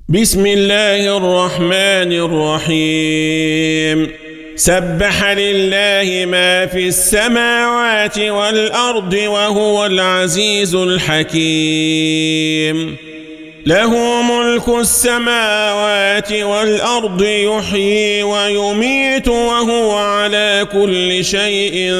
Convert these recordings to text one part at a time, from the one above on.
بسم الله الرحمن الرحيم سبح لله ما في السماوات والأرض وهو العزيز الحكيم له ملك السماوات والأرض يحيي ويميت وهو على كل شيء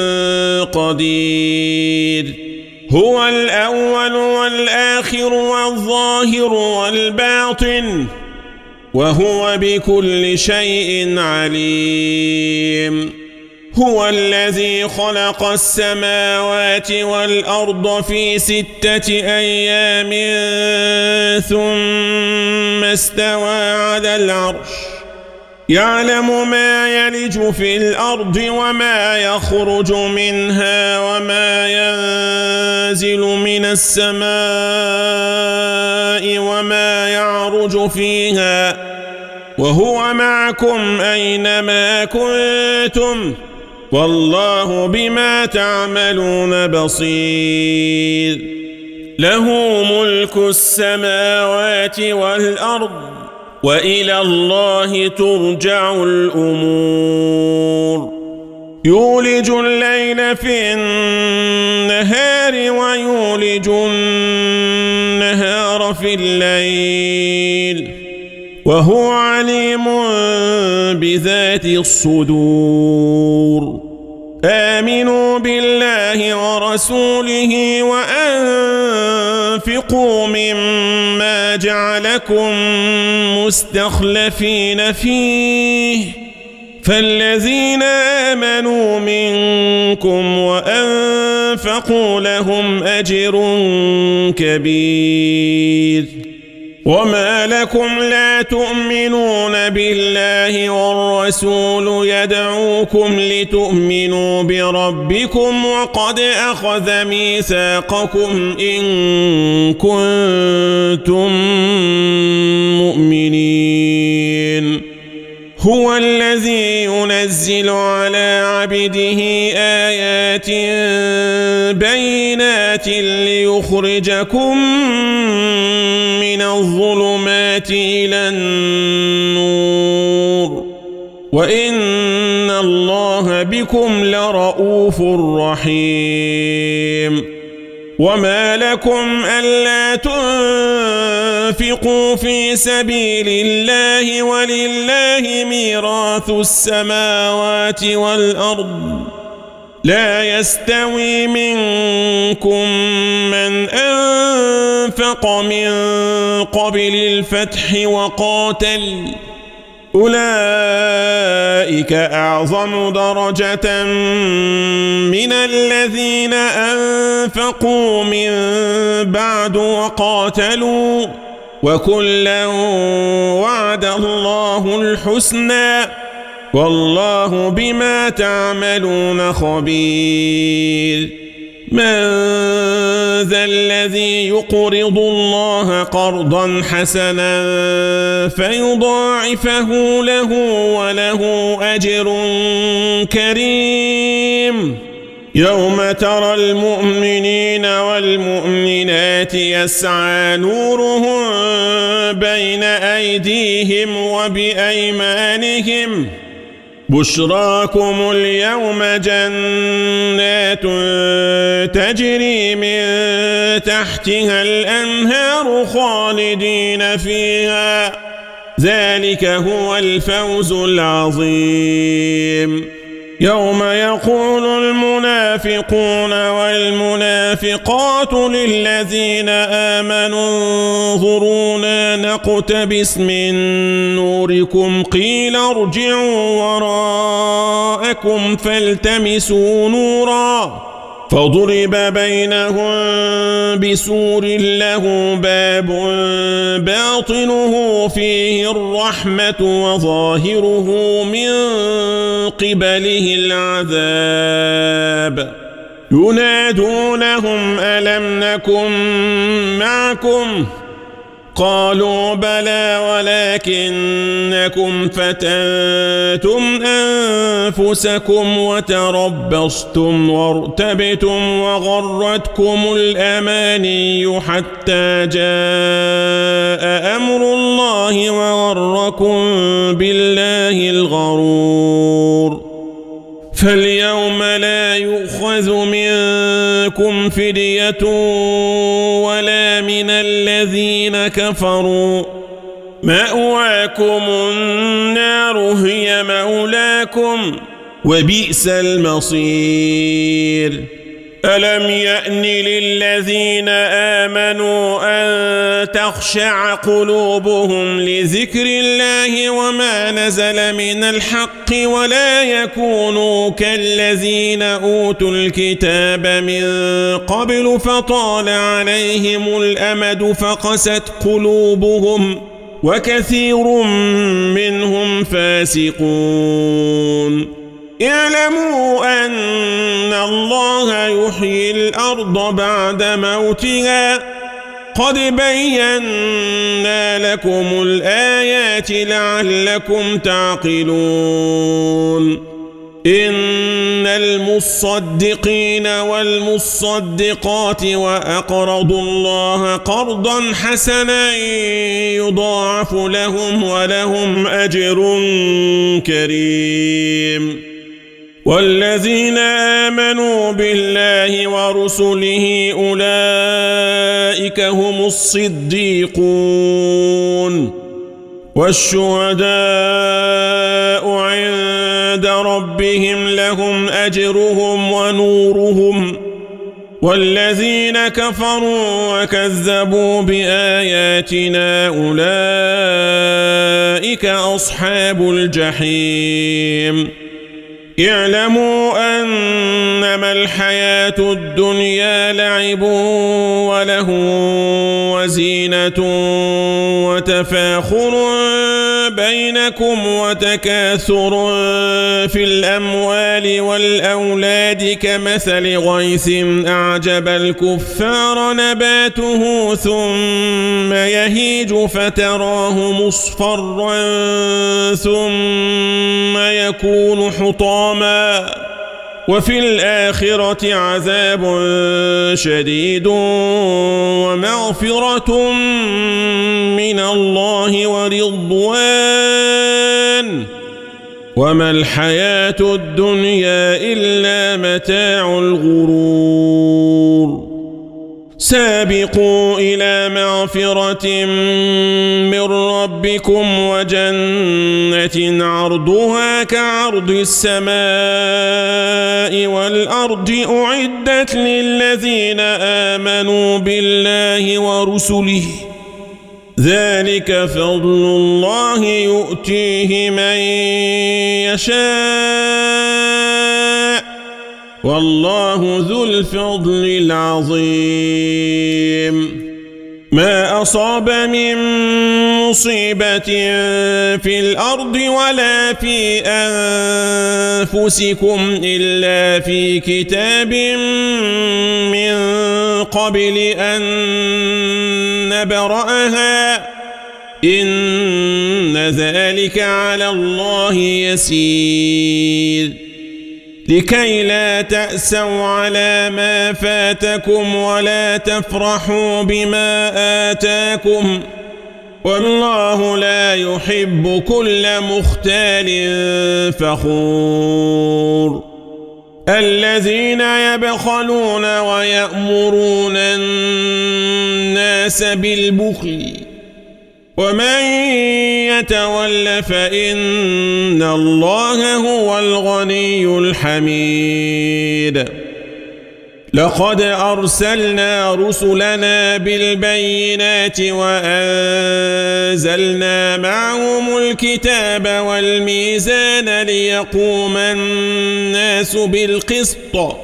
قدير هو الأول والآخر والظاهر والباطن وهو بكل شيء عليم هو الذي خلق السماوات والأرض في 6 أيام ثم استوى على العرش يعلم ما يلج في الأرض وما يخرج منها وما ينزل من السماء وما يعرج فيها وهو معكم أينما كنتم والله بما تعملون بصير له ملك السماوات والأرض وإلى الله ترجع الأمور يولج الليل في النهار ويولج النهار في الليل وهو عليم بذات الصدور آمنوا بالله ورسوله وأنفقوا مما جعلكم مستخلفين فيه فالذين آمنوا منكم وأنفقوا لهم أجر كبير وما لكم لا تؤمنون بالله والرسول يدعوكم لتؤمنوا بربكم وقد أخذ ميثاقكم إن كنتم مؤمنين هو الذي ينزل على عبده آيات بينات ليخرجكم من الظلمات إلى النور وإن الله بكم لرؤوف رحيم وما لكم ألا تنفقوا في سبيل الله ولله ميراث السماوات والأرض لا يستوي منكم من أنفق من قبل الفتح وقاتل أولئك أعظم درجة من الذين أنفقوا من بعد وقاتلوا وكلا وعد الله الحسنى والله بما تعملون خبير من ذا الذي يقرض الله قرضا حسنا فيضاعفه له وله أجر كريم يوم ترى المؤمنين والمؤمنات يسعى نورهم بين أيديهم وبأيمانهم بشراكم اليوم جنات تجري من تحتها الأنهار خالدين فيها ذلك هو الفوز العظيم يوم يقول المنافقون والمنافقات للذين آمنوا انظرونا نقتبس من نوركم قيل ارجعوا وراءكم فالتمسوا نورا فضرب بينهم بسور له باب باطنه فيه الرحمة وظاهره من قبله العذاب ينادونهم ألم نكن معكم قالوا بلى ولكنكم فتنتم أنفسكم وتربصتم وارتبتم وغرتكم الأماني حتى جاء أمر الله غركم بالله الغرور فاليوم لا يؤخذ منكم فدية ولا من الذين كفروا مأواكم النار هي مولاكم وبئس المصير ألم يأن للذين آمنوا أن تخشع قلوبهم لذكر الله وما نزل من الحق ولا يكونوا كالذين أوتوا الكتاب من قبل فطال عليهم الأمد فقست قلوبهم وكثير منهم فاسقون اعلموا أن الله يحيي الأرض بعد موتها قد بينا لكم الآيات لعلكم تعقلون إن المصدقين والمصدقات وأقرضوا الله قرضا حسنا يضاعف لهم ولهم أجر كريم والذين آمنوا بالله ورسله أولئك هم الصديقون والشهداء عند ربهم لهم أجرهم ونورهم والذين كفروا وكذبوا بآياتنا أولئك أصحاب الجحيم اعلموا أنما الحياة الدنيا لعب وله وزينة وتفاخر بينكم وتكاثر في الأموال والأولاد كمثل غيث أعجب الكفار نباته ثم يهيج فتراه مصفرا ثم يكون حطاما وفي الآخرة عذاب شديد ومغفرة من الله ورضوان وما الحياة الدنيا إلا متاع الغرور سابقوا إلى مغفرة من ربكم وجنة عرضها كعرض السماء والأرض أعدت للذين آمنوا بالله ورسله ذلك فضل الله يؤتيه من يشاء والله ذو الفضل العظيم ما أصاب من مصيبة في الأرض ولا في أنفسكم إلا في كتاب من قبل أن نبرأها إن ذلك على الله يسير لكي لا تأسوا على ما فاتكم ولا تفرحوا بما آتاكم والله لا يحب كل مختال فخور الذين يبخلون ويأمرون الناس بالبخل ومن يتول فإن الله هو الغني الحميد لقد أرسلنا رسلنا بالبينات وأنزلنا معهم الكتاب والميزان ليقوم الناس بالقسط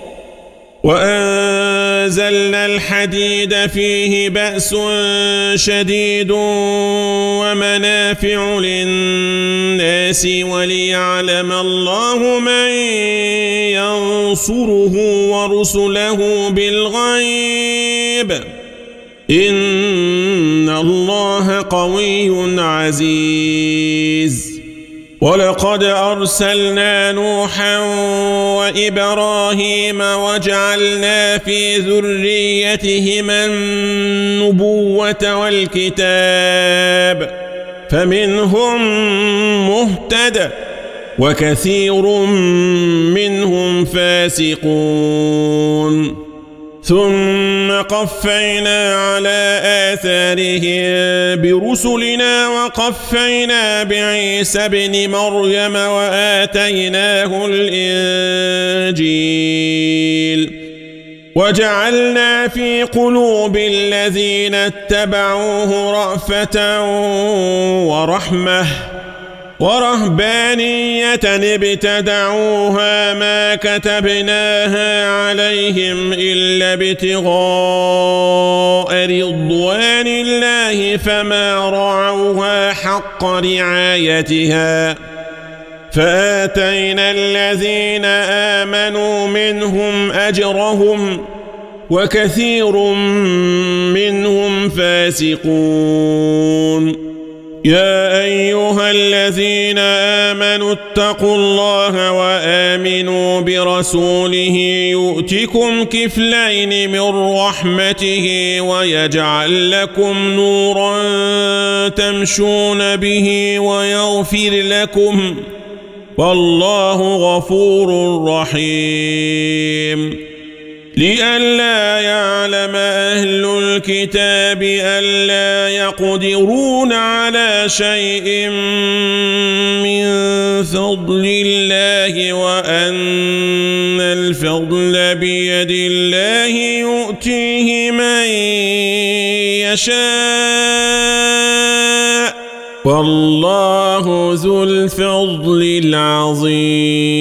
وأنزلنا الحديد فيه بأس شديد ومنافع للناس وليعلم الله من ينصره ورسله بالغيب إن الله قوي عزيز ولقد أرسلنا نوحا وإبراهيم وجعلنا في ذريتهما النبوة والكتاب فمنهم مهتد وكثير منهم فاسقون ثم قفينا على آثارهم برسلنا وقفينا بعيسى ابن مريم وآتيناه الإنجيل وجعلنا في قلوب الذين اتبعوه رأفة ورحمة ورهبانية ابتدعوها ما كتبناها عليهم إلا ابتغاء رضوان الله فما رعوها حق رعايتها فآتينا الذين آمنوا منهم أجرهم وكثير منهم فاسقون يا أيها الذين آمنوا اتقوا الله وآمنوا برسوله يؤتكم كفلين من رحمته ويجعل لكم نورا تمشون به ويغفر لكم والله غفور رحيم لئلا يعلم أهل الكتاب ألا يقدرون على شيء من فضل الله وأن الفضل بيد الله يؤتيه من يشاء والله ذو الفضل العظيم